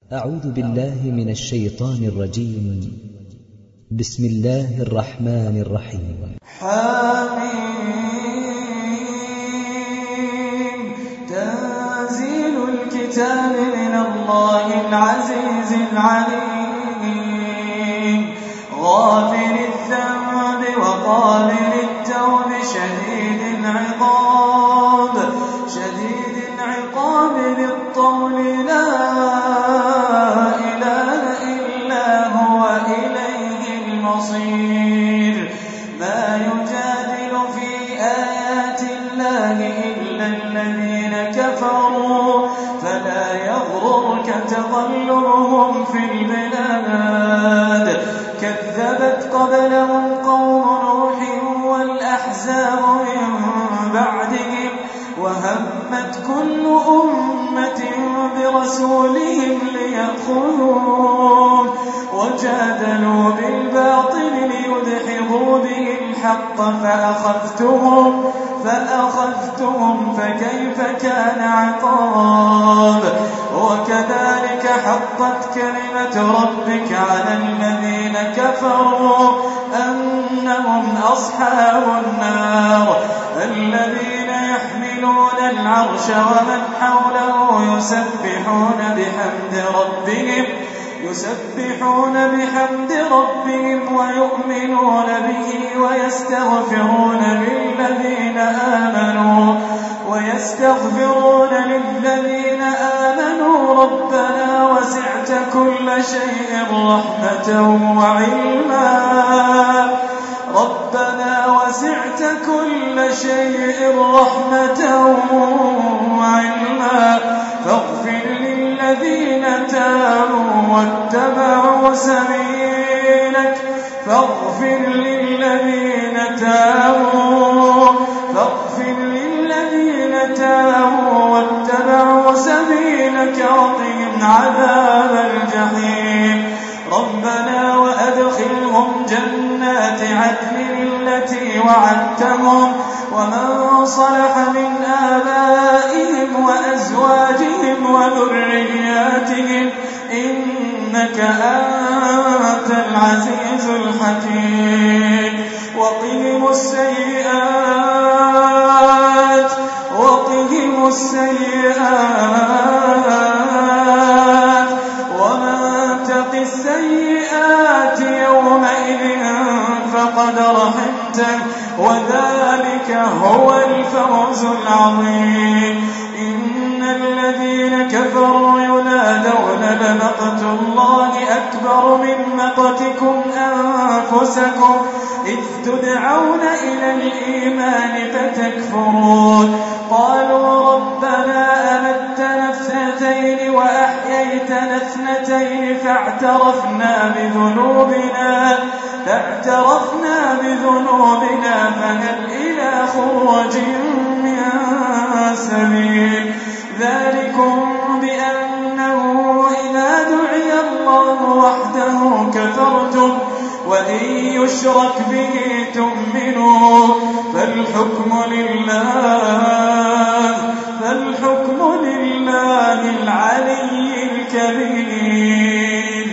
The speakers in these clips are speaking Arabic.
أعوذ بالله من الشيطان الرجيم. بسم الله الرحمن الرحيم. حميم. تنزيل الكتاب من الله العزيز العليم. غافر الذنب وقابل التوب شديد العقاب بالطول لا إله إلا هو إليه المصير. ما يجادل في آيات الله إلا الذين كفروا فلا يغررك تقلبهم في البلاد. كذبت قبلهم قوم نوح والأحزاب من بعدهم وهمت كل أمة برسولهم ليأخذوه وجادلوا بالباطل ليدحضوا به الحق فأخذتهم فكيف كان عقاب. وكذلك حقت كلمة ربك على الذين كفروا أنهم أصحاب النار. الذين يحملون العرش ومن حوله يسبحون بحمد ربهم ويؤمنون به ويستغفرون للذين آمنوا ربنا وسعت كل شيء رحمة وعلما فاغفر للذين تابوا واتبعوا سبيلك وقهم عذاب الجحيم. ربنا وأدخلهم جنات عدن التي وعدتهم ومن صلح من آبائهم وأزواجهم وذرياتهم إنك أنت العزيز الحكيم. وقهم السيئات ومن تق السيئات يومئذ فقد رحمته وذلك هو الفوز العظيم. إن الذين كفروا ينادون لمقت الله أكبر من مقتكم أنفسكم إذ تدعون إلى الإيمان فتكفرون. قالوا ربنا أمتنا اثنتين وأحييتنا اثنتين فاعترفنا بذنوبنا فهل إلى خروج من سبيل. ذلكم بأنه إذا دعي الله وحده كفرتم وإن يشرك به تؤمنوا فالحكم لله العلي الكبير.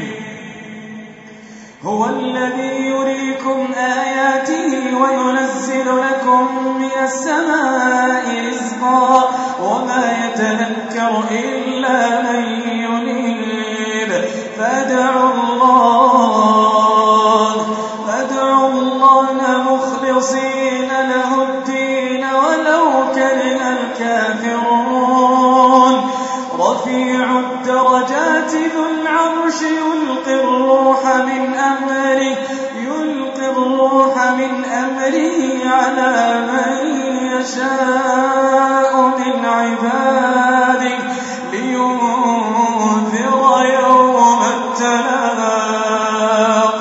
هو الذي يريكم آياته وينزل لكم من السماء رزقا وما يتذكر إلا من ينيب. فادعوا الله مخلصين له الدين ولو كره الكافرون. رفيع الدرجات ذو العرش يلقي الروح من أمره على من يشاء من عباده لينذر يوم التلاق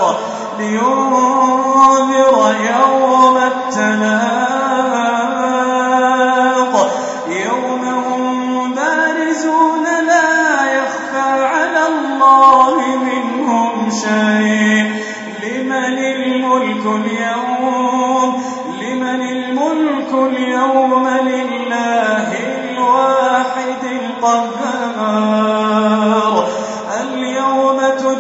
يوم هم بارزون لا يخفى على الله منهم شيء. لمن الملك اليوم لله الواحد القهار.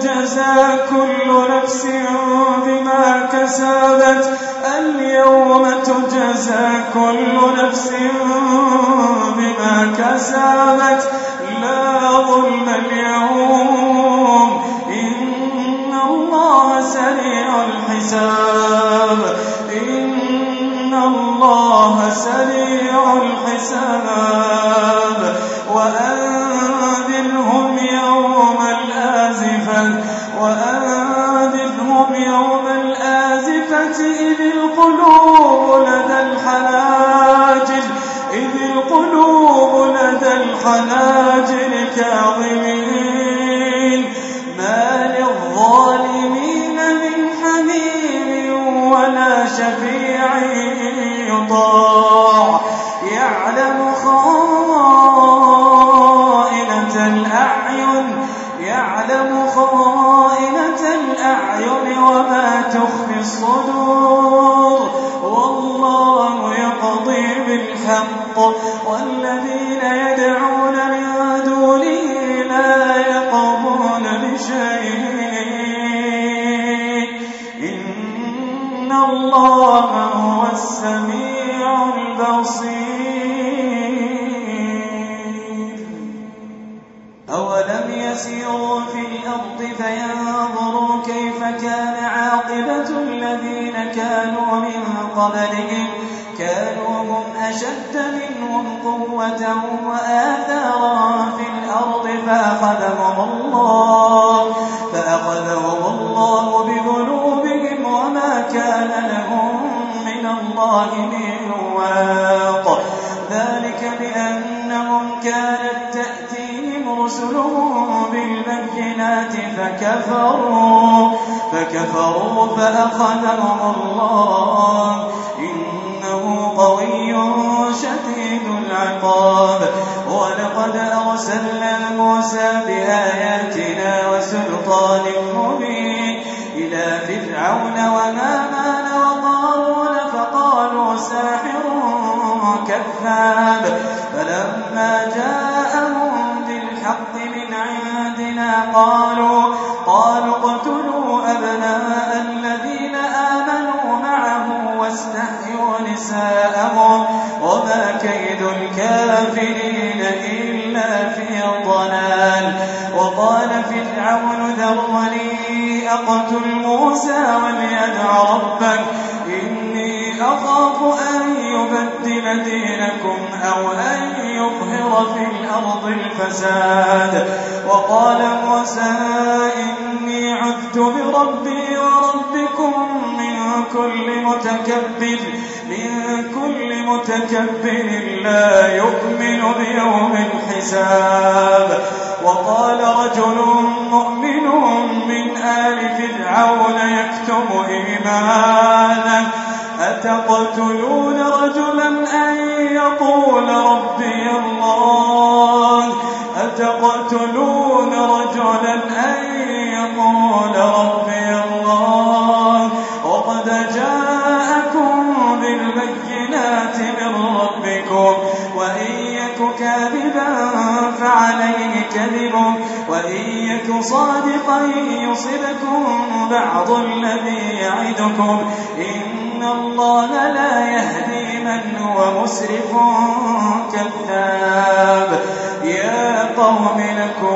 تجزى كل نفس بما كسبت اليوم تجزى كل نفس بما كسبت لا ظلم اليوم إن الله سريع الحساب إن الله سريع الحساب وأنذرهم يوم الآزفة إذ القلوب لدى الحناجر كاظمين ما للظالمين من حميم ولا شفيع يطاع يعلم خائنة الأعين وما تخفي الصدور والله يقضي بالحق والذين يدعون من دونه لا يقضون بشيء إن الله هو السميع البصير أولم يسيروا في الأرض فينظروا كيف كان عاقبة الذين كانوا من قبلهم كانوا هم أشد منهم قوة وآثارا في الأرض فأخذهم الله بذنوبهم وما كان لهم من الله من واق ذلك بأنهم كانت تأتيهم رسلهم بالبينات فكفروا فأخذهم الله إنه قوي شديد العقاب ولقد أرسلنا موسى بآياتنا وسلطان مبين إلى فرعون وهامان وقارون فقالوا ساحر كذاب فلما جاءهم بالحق من عندنا قالوا اقتلوا أبناء الذين آمنوا معه واستحيوا نساءهم وما كيد الكافرين إلا في ضلال وقال فرعون ذرني أقتل موسى وليدع ربك إني أخاف أن يبدل دينكم أو أن يظهر في الأرض الفساد وقال موسى إني عذت بربي وربكم من كل متكبر لا يؤمن بيوم الحساب وقال رجل مؤمن من آل فرعون يكتم إيمانه أتقتلون رجلا أن يقول ربي الله وقد جاءكم بالبينات من ربكم وإن يك كاذبا فعليه كذبه وإن يك صادقا يصبكم بعض الذي يعدكم إن الله لا يهدي من هو مسرف كذاب يا قوم لكم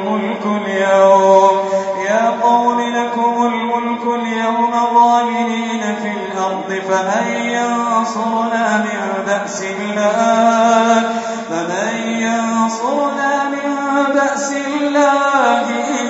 الملك اليوم ظاهرين في الأرض فمن ينصرنا من بأس الله إن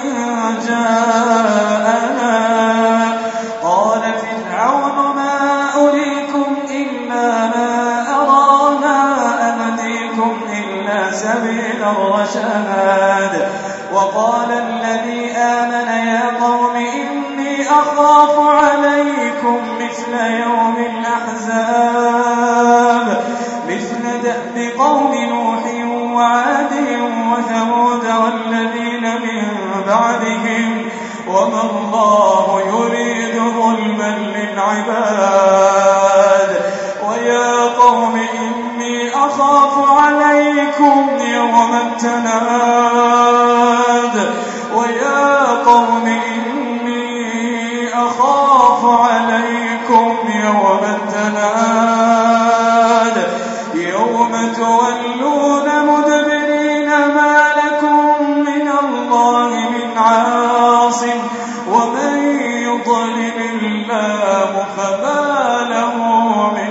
جاءنا قال فرعون ما أريكم إلا ما أرى ما أهديكم إلا سبيل الرشاد وقال الذي آمن يا قوم إني أخاف عليكم مثل يوم الأحزاب مثل دأب قوم نوح وعاد وثمود والذين من بعدهم وما الله يريد ظلما للعباد ويا قوم إني أخاف عليكم يوم التناد ويا قوم إني أخاف عليكم يوم التناد يوم تولون مدبرين ما لكم من الله من عاصم ومن يضلل الله فما له من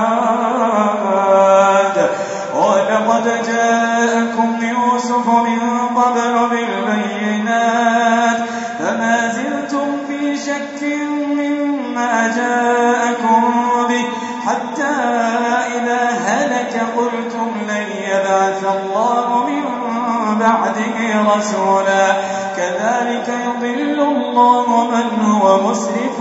هاد ولقد جاءكم يوسف من قبل بالبينات فما زلتم في شك مما جاءكم به حتى إذا هلك قلتم لن يبعث الله من بعده رسولا كذلك يضل الله من هو مسرف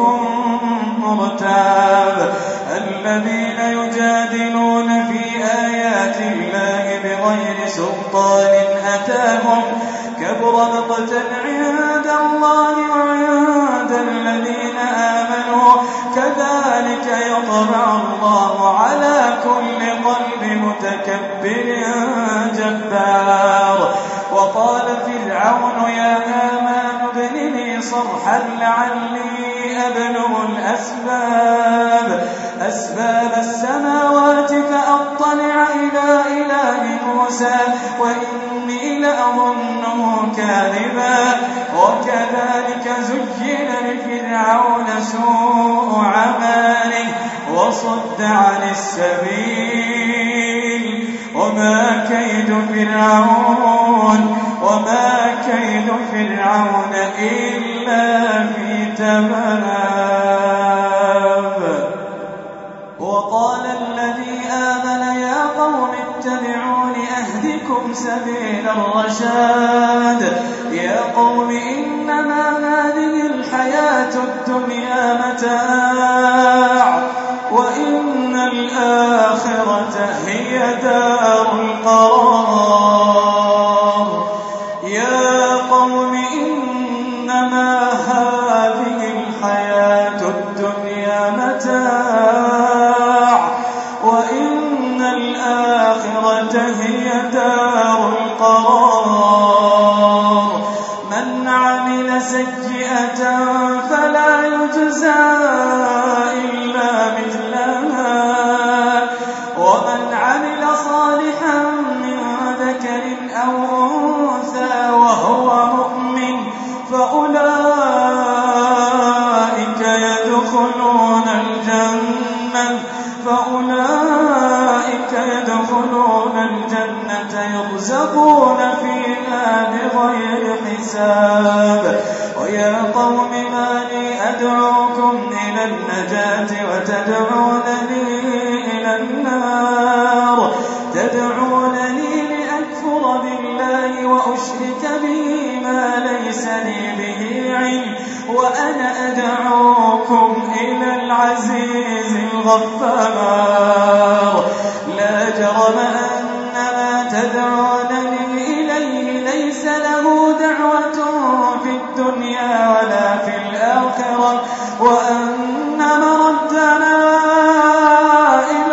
مرتاب الذين يجادلون في آيات الله بغير سلطان أتاهم كبر مقتا عند الله وعند الذين آمنوا كذلك يطبع الله على كل قلب متكبر جبار وقال فرعون يا هامان ابن لي صرحا لعلي أبلغ أسباب السماوات فأطلع إلى إله موسى وإني لأظنه كاذبا وكذلك زين لفرعون سوء عمله وصد عن السبيل وما كيد فرعون إلا في تباب وقال الذي آمن يا قوم اتبعون أهدكم سبيل الرشاد يا قوم إنما هذه الحياة الدنيا متاع وإن الآخرة هي دار القرار يا قوم إنما هذه الحياة الدنيا متاع وإن الآخرة هي دار القرار من عمل سيئة فلا يجزى إلا مثلها ومن عمل صالحا من ذكر أو أنثى وهو مؤمن فأولئك يدخلون الجنة يرزقون فيها بغير حساب ويا قوم ما لي أدعوكم إلى النجاة وتدعونني إلى النار تدعونني لأكفر بالله وأشرك به ما ليس لي به علم وأنا أدعوكم إلى العزيز الغفار لا جرم أن ما تدعونني إليه ليس له دعوة في الدنيا ولا في الآخرة وأن مردنا إلى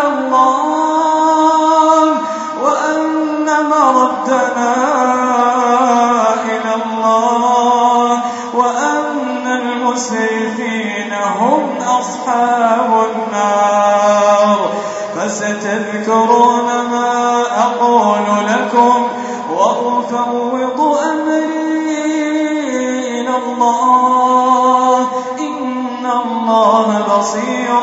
الله وأن المسرفين هم أصحاب النار فستذكرون ما أقول لكم وأفوض أمري إلى الله إن الله بصير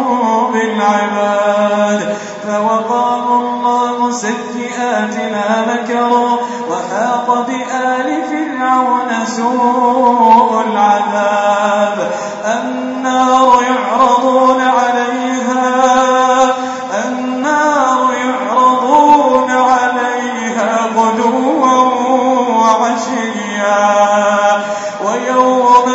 بالعباد فوقاه الله سيئات ما مكروا وحاق بآل فرعون سوء العذاب النار يعرضون عليها غدوا وعشيا ويوم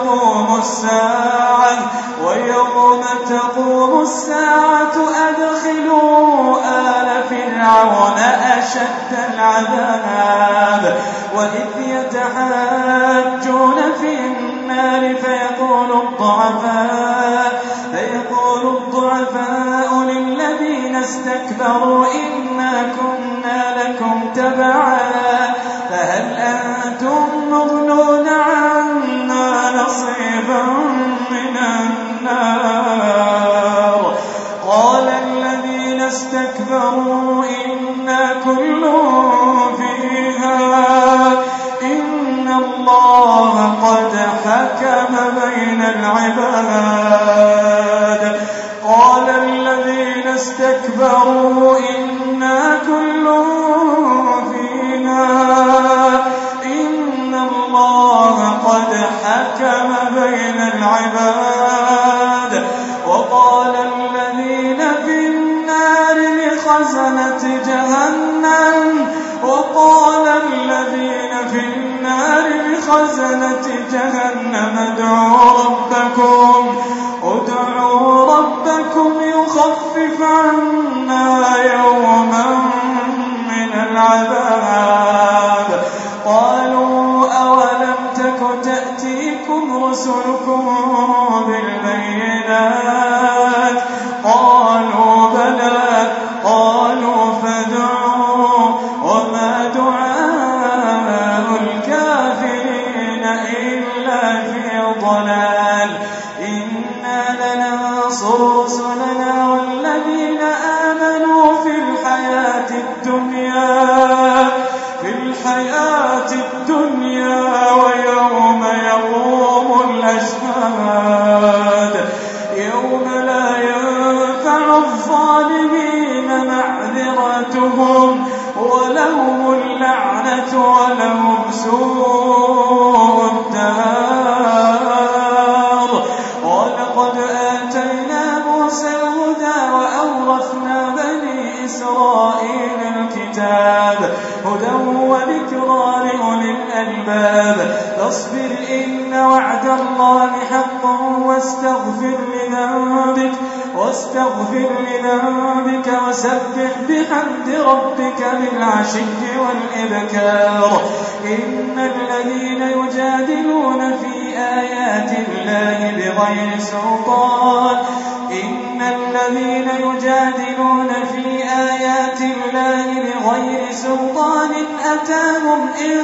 تقوم الساعة أدخلوا آل فرعون أشد العذاب وإذ يتحاجون في النار فيقول الضعفاء للذين استكبروا إنا كنا لكم تبعا فهل أنتم مغنون إن الله قد حكم بين العباد. قال الذين استكبروا إنا كل فيها إن الله قد حكم بين العباد. وقال الذين في النار لخزنة جهنم ادعوا ربكم يخفف عنا يوما من العذاب. قالوا أولم تك تأتيكم رسلكم بالبينات؟ قالوا بلى. قالوا فادعوا وما دعاء الكافرين إلا في ضلال. إنا لننصر رسلنا والذين آمنوا في الحياة الدنيا ويوم يقوم الأشهاد. يوم لا ينفع الظالمين معذرتهم ولهم اللعنة ولهم سوء الدار. ولقد آتينا موسى الهدى وأورثنا بني إسرائيل الكتاب هدى وذكرى لأولي الألباب. فاصبر إن وعد الله حق واستغفر لذنبك وسبح بحمد ربك بالعشي والإبكار. إن الذين يجادلون في آيات الله بغير سلطان أتاهم إن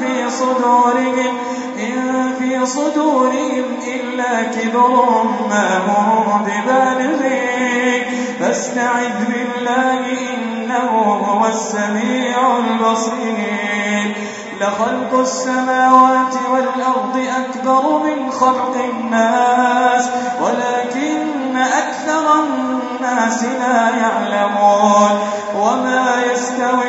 في صدورهم إلا كبر ما هم ببالغين. فاستعذ بالله إنه هو السميع البصير. لخلق السماوات والأرض أكبر من خلق الناس ولكن أكثر الناس لا يعلمون. وما يستوي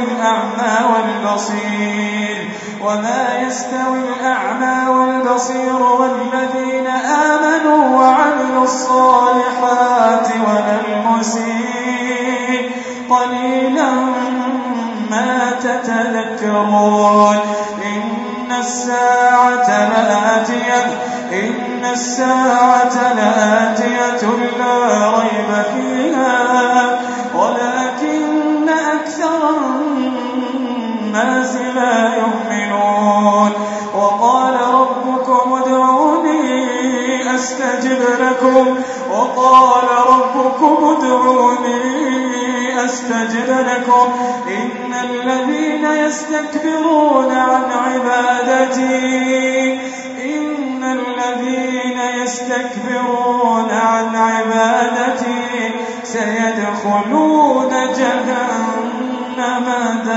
الأعمى والبصير والذين آمنوا وعملوا الصالحات ولا المسيء قليلا ما تتذكرون. إن الساعة لآتية لا ريب فيها ولكن أكثر الناس لا يؤمنون. وقال ربكم ادعوني أستجب لكم إن الذين يستكبرون عن عبادتي سيدخلون جهنم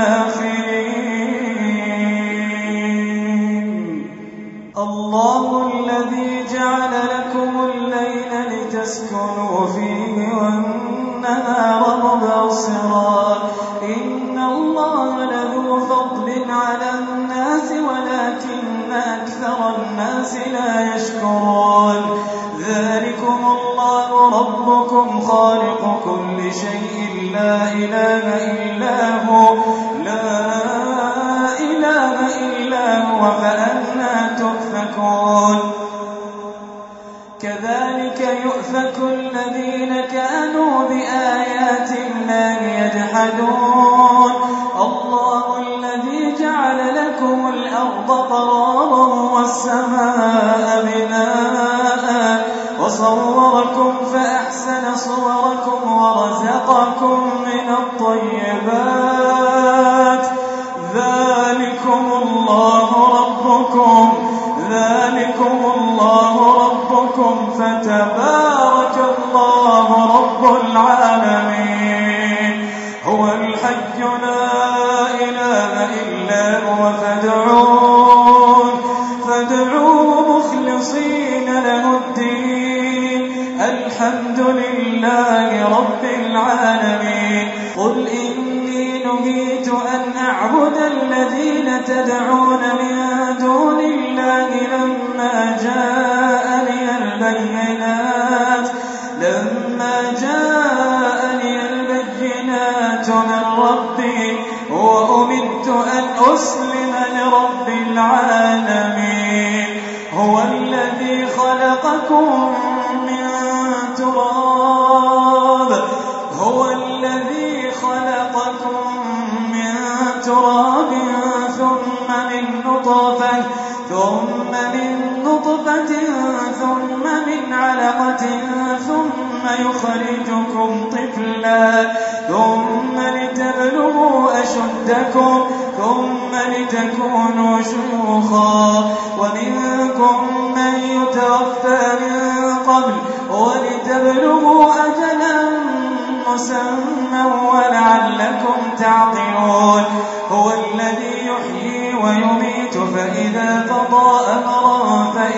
داخرين. الله الذي جعل لكم الليل لتسكنوا فيه والنهار مبصرا إن الله لذو فضل على الناس ولكن أكثر الناس لا يشكرون. ذلكم الله ربكم خالق كل شيء لا إله إلا هو فأنى تؤفكون. كذلك يؤفك الذين كانوا بآيات الله يجحدون. الله الذي جعل لكم الأرض قرارا والسماء بناء وصوركم فأحسن صوركم ورزقكم من الطيبات. ذلكم الله ربكم فتبارك الله رب العالمين. هو الحي لا إله إلا هو فادعوه الحمد لله رب العالمين. قل إني نهيت أن أعبد الذين تدعون من دون الله لما جاءني البينات من ربي وأمرت أن أسلم لرب العالمين. هو الذي خلقكم من تراب ثم من نطفة ثم من علقة ثم يخرجكم طفلا ثم لتبلغوا أشدكم ثم لتكونوا شيوخا ومنكم من يتوفى من قبل ولتبلغوا أجلا مسمى ولعلكم تعقلون. هو الذي يحيي ويميت فإذا قضى أمرا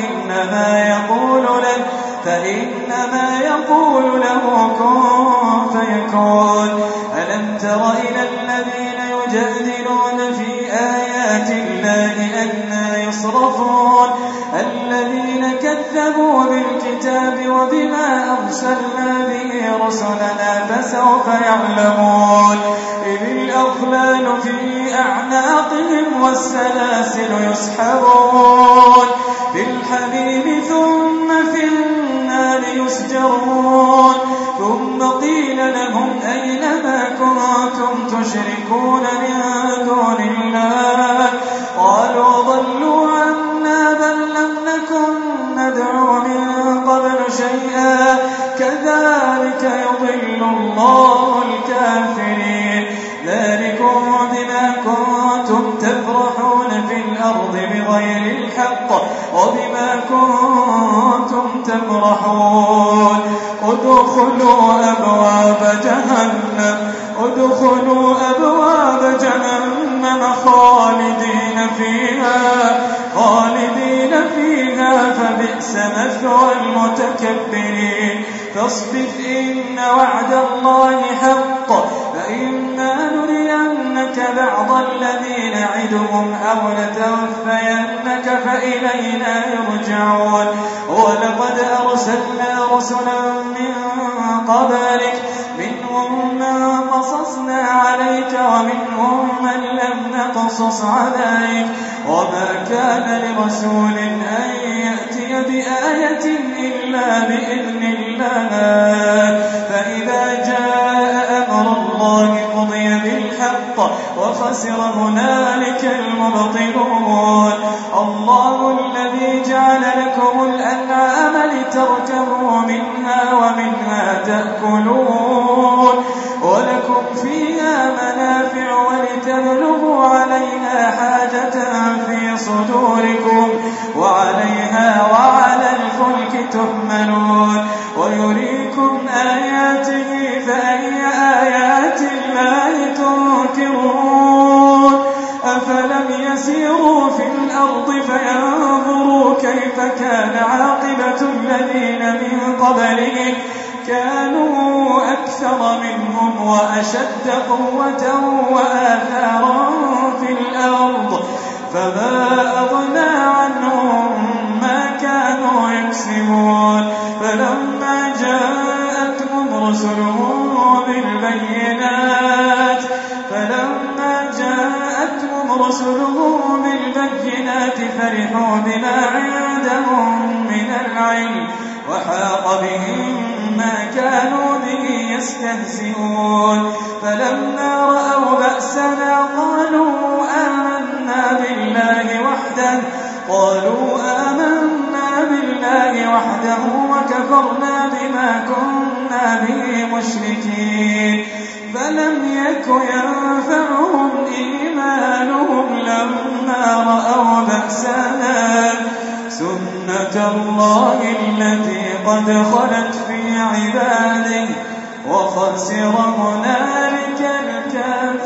فإنما يقول له كن فيكون. ألم تر إلى الذين يجادلون في آيات الله أنى يصرفون الذين كذبوا بالكتاب وبما أرسلنا به رسلنا فسوف يعلمون. إذ الأغلال في أعناقهم والسلاسل يسحبون في الحميم ثم في النار يسجرون. ثم قيل لهم أين ما كنتم تشركون من دون الله قالوا ضلوا عنا بل لم نكن ندعو من قبل شيئا كذلك يضل الله الكافرين. ذلكم بما كنتم تفرحون في الأرض بغير الحق وبما كنتم تمرحون. ادخلوا أبواب جهنم خالدين فيها فبئس مثوى المتكبرين. فاصبر إن وعد الله حق فإما نرينك بعض الذي نعدهم أو نتوفينك فإلينا يرجعون. ولقد أرسلنا رسلا من قبلك منهم من قصصنا عليك ومنهم من لم نقصص عليك وما كان لرسول أن يأتي بآية إلا بإذن الله. فإذا جاء أمر الله قضي بالحق وخسر هنالك المبطلون. الله الذي جعل لكم الأنعام لتركبوا منها ومنها تأكلون ولكم فيها منافع ولتبلغوا عليها حاجة في صدوركم وعليها وعلى الفلك تحملون ويريكم آياته فأي آيات الله تنكرون. أفلم يسيروا في الأرض فينظروا كيف كان عاقبة الذين من قبلهم كانوا أكثر منهم وأشد قوة وآثارا في الأرض فما أغنى عنهم ما كانوا يكسبون. فلما جاءتهم رسلهم بالبينات فرحوا بما عندهم من العلم وحاق بهم ما كانوا به يستهزئون. فلما رأوا بأسنا قالوا آمنا بالله وحده وكفرنا بما كنا به مشركين. فلم يك ينفعهم إيمانهم لما رأوا بأسنا سنة الله التي قد خلت في عباده وخسر هنالك الكافرون.